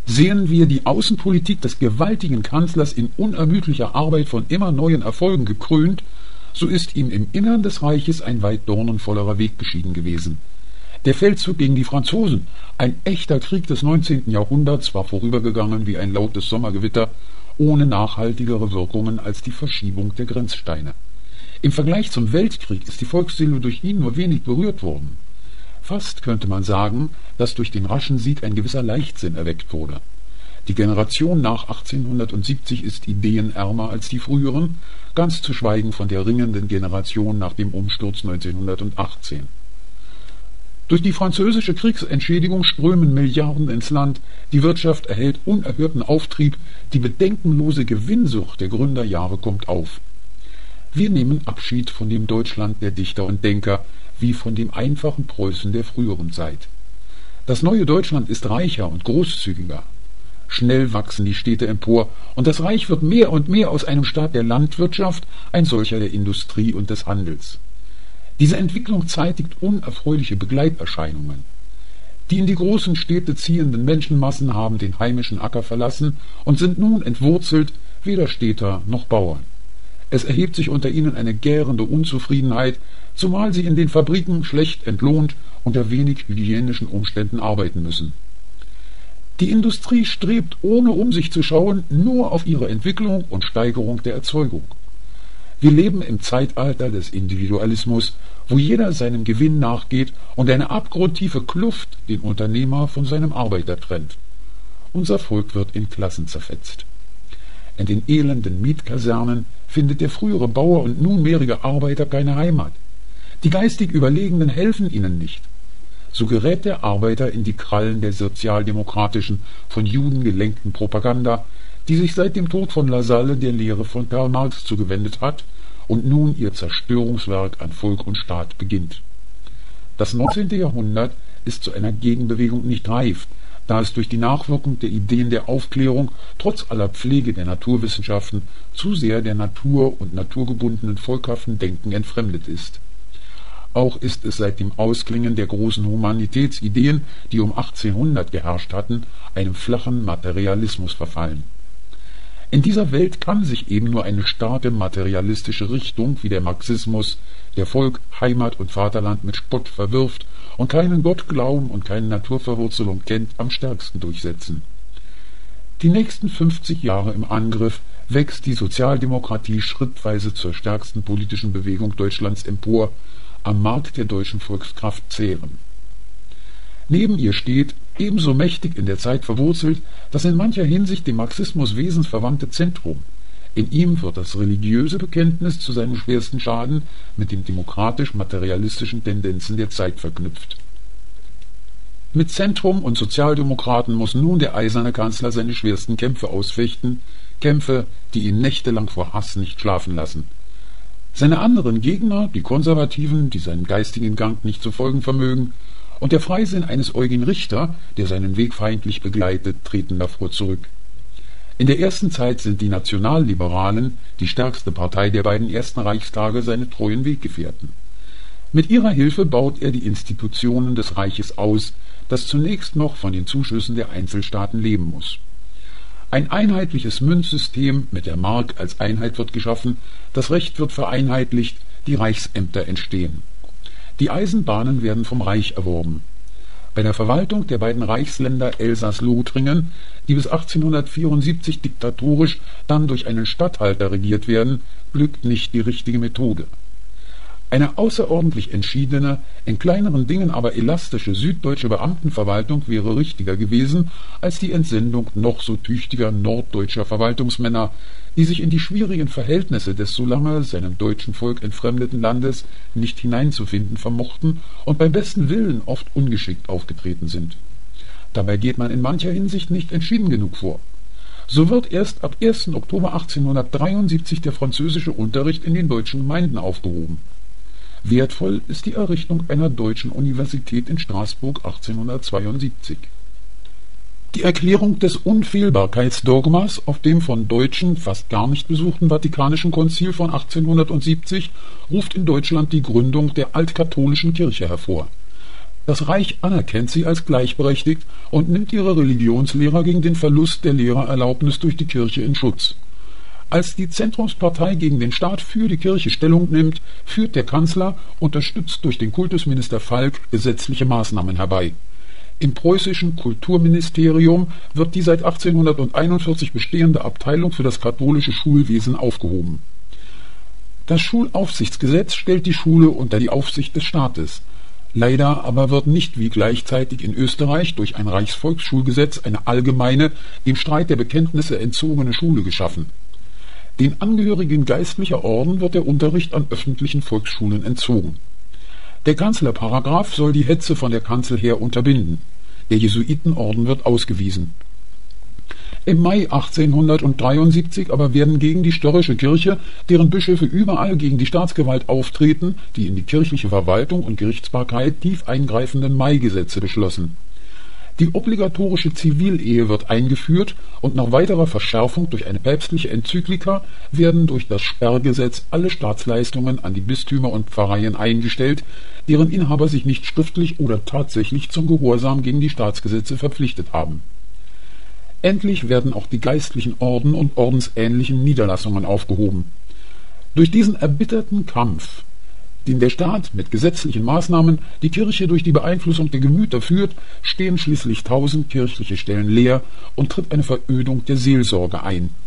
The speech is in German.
Sehen wir die Außenpolitik des gewaltigen Kanzlers in unermüdlicher Arbeit von immer neuen Erfolgen gekrönt, so ist ihm im Innern des Reiches ein weit dornenvollerer Weg beschieden gewesen. Der Feldzug gegen die Franzosen, ein echter Krieg des 19. Jahrhunderts, war vorübergegangen wie ein lautes Sommergewitter, ohne nachhaltigere Wirkungen als die Verschiebung der Grenzsteine. Im Vergleich zum Weltkrieg ist die Volksseele durch ihn nur wenig berührt worden. Fast könnte man sagen, dass durch den raschen Sieg ein gewisser Leichtsinn erweckt wurde. Die Generation nach 1870 ist ideenärmer als die früheren, ganz zu schweigen von der ringenden Generation nach dem Umsturz 1918. Durch die französische Kriegsentschädigung strömen Milliarden ins Land, die Wirtschaft erhält unerhörten Auftrieb, die bedenkenlose Gewinnsucht der Gründerjahre kommt auf. Wir nehmen Abschied von dem Deutschland der Dichter und Denker, wie von dem einfachen Preußen der früheren Zeit. Das neue Deutschland ist reicher und großzügiger. Schnell wachsen die Städte empor, und das Reich wird mehr und mehr aus einem Staat der Landwirtschaft ein solcher der Industrie und des Handels. Diese Entwicklung zeitigt unerfreuliche Begleiterscheinungen. Die in die großen Städte ziehenden Menschenmassen haben den heimischen Acker verlassen und sind nun entwurzelt, weder Städter noch Bauern. Es erhebt sich unter ihnen eine gärende Unzufriedenheit, zumal sie in den Fabriken schlecht entlohnt unter wenig hygienischen Umständen arbeiten müssen. Die Industrie strebt, ohne um sich zu schauen, nur auf ihre Entwicklung und Steigerung der Erzeugung. Wir leben im Zeitalter des Individualismus, wo jeder seinem Gewinn nachgeht und eine abgrundtiefe Kluft den Unternehmer von seinem Arbeiter trennt. Unser Volk wird in Klassen zerfetzt. In den elenden Mietkasernen findet der frühere Bauer und nunmehrige Arbeiter keine Heimat. Die geistig Überlegenen helfen ihnen nicht. So gerät der Arbeiter in die Krallen der sozialdemokratischen, von Juden gelenkten Propaganda, die sich seit dem Tod von Lassalle der Lehre von Karl Marx zugewendet hat und nun ihr Zerstörungswerk an Volk und Staat beginnt. Das 19. Jahrhundert ist zu einer Gegenbewegung nicht reif, da es durch die Nachwirkung der Ideen der Aufklärung trotz aller Pflege der Naturwissenschaften zu sehr der Natur und naturgebundenen volkhaften Denken entfremdet ist. Auch ist es seit dem Ausklingen der großen Humanitätsideen, die um 1800 geherrscht hatten, einem flachen Materialismus verfallen. In dieser Welt kann sich eben nur eine starke materialistische Richtung wie der Marxismus, der Volk, Heimat und Vaterland mit Spott verwirft und keinen Gottglauben und keine Naturverwurzelung kennt, am stärksten durchsetzen. Die nächsten 50 Jahre im Angriff wächst die Sozialdemokratie schrittweise zur stärksten politischen Bewegung Deutschlands empor, am Markt der deutschen Volkskraft zehren. Neben ihr steht, ebenso mächtig in der Zeit verwurzelt, das in mancher Hinsicht dem Marxismus wesensverwandte Zentrum. In ihm wird das religiöse Bekenntnis zu seinem schwersten Schaden mit den demokratisch-materialistischen Tendenzen der Zeit verknüpft. Mit Zentrum und Sozialdemokraten muss nun der eiserne Kanzler seine schwersten Kämpfe ausfechten, Kämpfe, die ihn nächtelang vor Hass nicht schlafen lassen. Seine anderen Gegner, die Konservativen, die seinem geistigen Gang nicht zu folgen vermögen, und der Freisinn eines Eugen Richter, der seinen Weg feindlich begleitet, treten davor zurück. In der ersten Zeit sind die Nationalliberalen, die stärkste Partei der beiden ersten Reichstage, seine treuen Weggefährten. Mit ihrer Hilfe baut er die Institutionen des Reiches aus, das zunächst noch von den Zuschüssen der Einzelstaaten leben muss. Ein einheitliches Münzsystem mit der Mark als Einheit wird geschaffen, das Recht wird vereinheitlicht, die Reichsämter entstehen. Die Eisenbahnen werden vom Reich erworben. Bei der Verwaltung der beiden Reichsländer Elsass-Lothringen, die bis 1874 diktatorisch, dann durch einen Statthalter regiert werden, glückt nicht die richtige Methode. Eine außerordentlich entschiedene, in kleineren Dingen aber elastische süddeutsche Beamtenverwaltung wäre richtiger gewesen als die Entsendung noch so tüchtiger norddeutscher Verwaltungsmänner, die sich in die schwierigen Verhältnisse des so lange seinem deutschen Volk entfremdeten Landes nicht hineinzufinden vermochten und beim besten Willen oft ungeschickt aufgetreten sind. Dabei geht man in mancher Hinsicht nicht entschieden genug vor. So wird erst ab 1. Oktober 1873 der französische Unterricht in den deutschen Gemeinden aufgehoben. Wertvoll ist die Errichtung einer deutschen Universität in Straßburg 1872. Die Erklärung des Unfehlbarkeitsdogmas auf dem von Deutschen fast gar nicht besuchten Vatikanischen Konzil von 1870 ruft in Deutschland die Gründung der altkatholischen Kirche hervor. Das Reich anerkennt sie als gleichberechtigt und nimmt ihre Religionslehrer gegen den Verlust der Lehrererlaubnis durch die Kirche in Schutz. Als die Zentrumspartei gegen den Staat für die Kirche Stellung nimmt, führt der Kanzler, unterstützt durch den Kultusminister Falk, gesetzliche Maßnahmen herbei. Im preußischen Kulturministerium wird die seit 1841 bestehende Abteilung für das katholische Schulwesen aufgehoben. Das Schulaufsichtsgesetz stellt die Schule unter die Aufsicht des Staates. Leider aber wird nicht wie gleichzeitig in Österreich durch ein Reichsvolksschulgesetz eine allgemeine, dem Streit der Bekenntnisse entzogene Schule geschaffen. Den Angehörigen geistlicher Orden wird der Unterricht an öffentlichen Volksschulen entzogen. Der Kanzlerparagraph soll die Hetze von der Kanzel her unterbinden. Der Jesuitenorden wird ausgewiesen. Im Mai 1873 aber werden gegen die störrische Kirche, deren Bischöfe überall gegen die Staatsgewalt auftreten, die in die kirchliche Verwaltung und Gerichtsbarkeit tief eingreifenden Maigesetze beschlossen. Die obligatorische Zivilehe wird eingeführt und nach weiterer Verschärfung durch eine päpstliche Enzyklika werden durch das Sperrgesetz alle Staatsleistungen an die Bistümer und Pfarreien eingestellt, deren Inhaber sich nicht schriftlich oder tatsächlich zum Gehorsam gegen die Staatsgesetze verpflichtet haben. Endlich werden auch die geistlichen Orden und ordensähnlichen Niederlassungen aufgehoben. Durch diesen erbitterten Kampf, den der Staat mit gesetzlichen Maßnahmen die Kirche durch die Beeinflussung der Gemüter führt, stehen schließlich 1000 kirchliche Stellen leer und tritt eine Verödung der Seelsorge ein.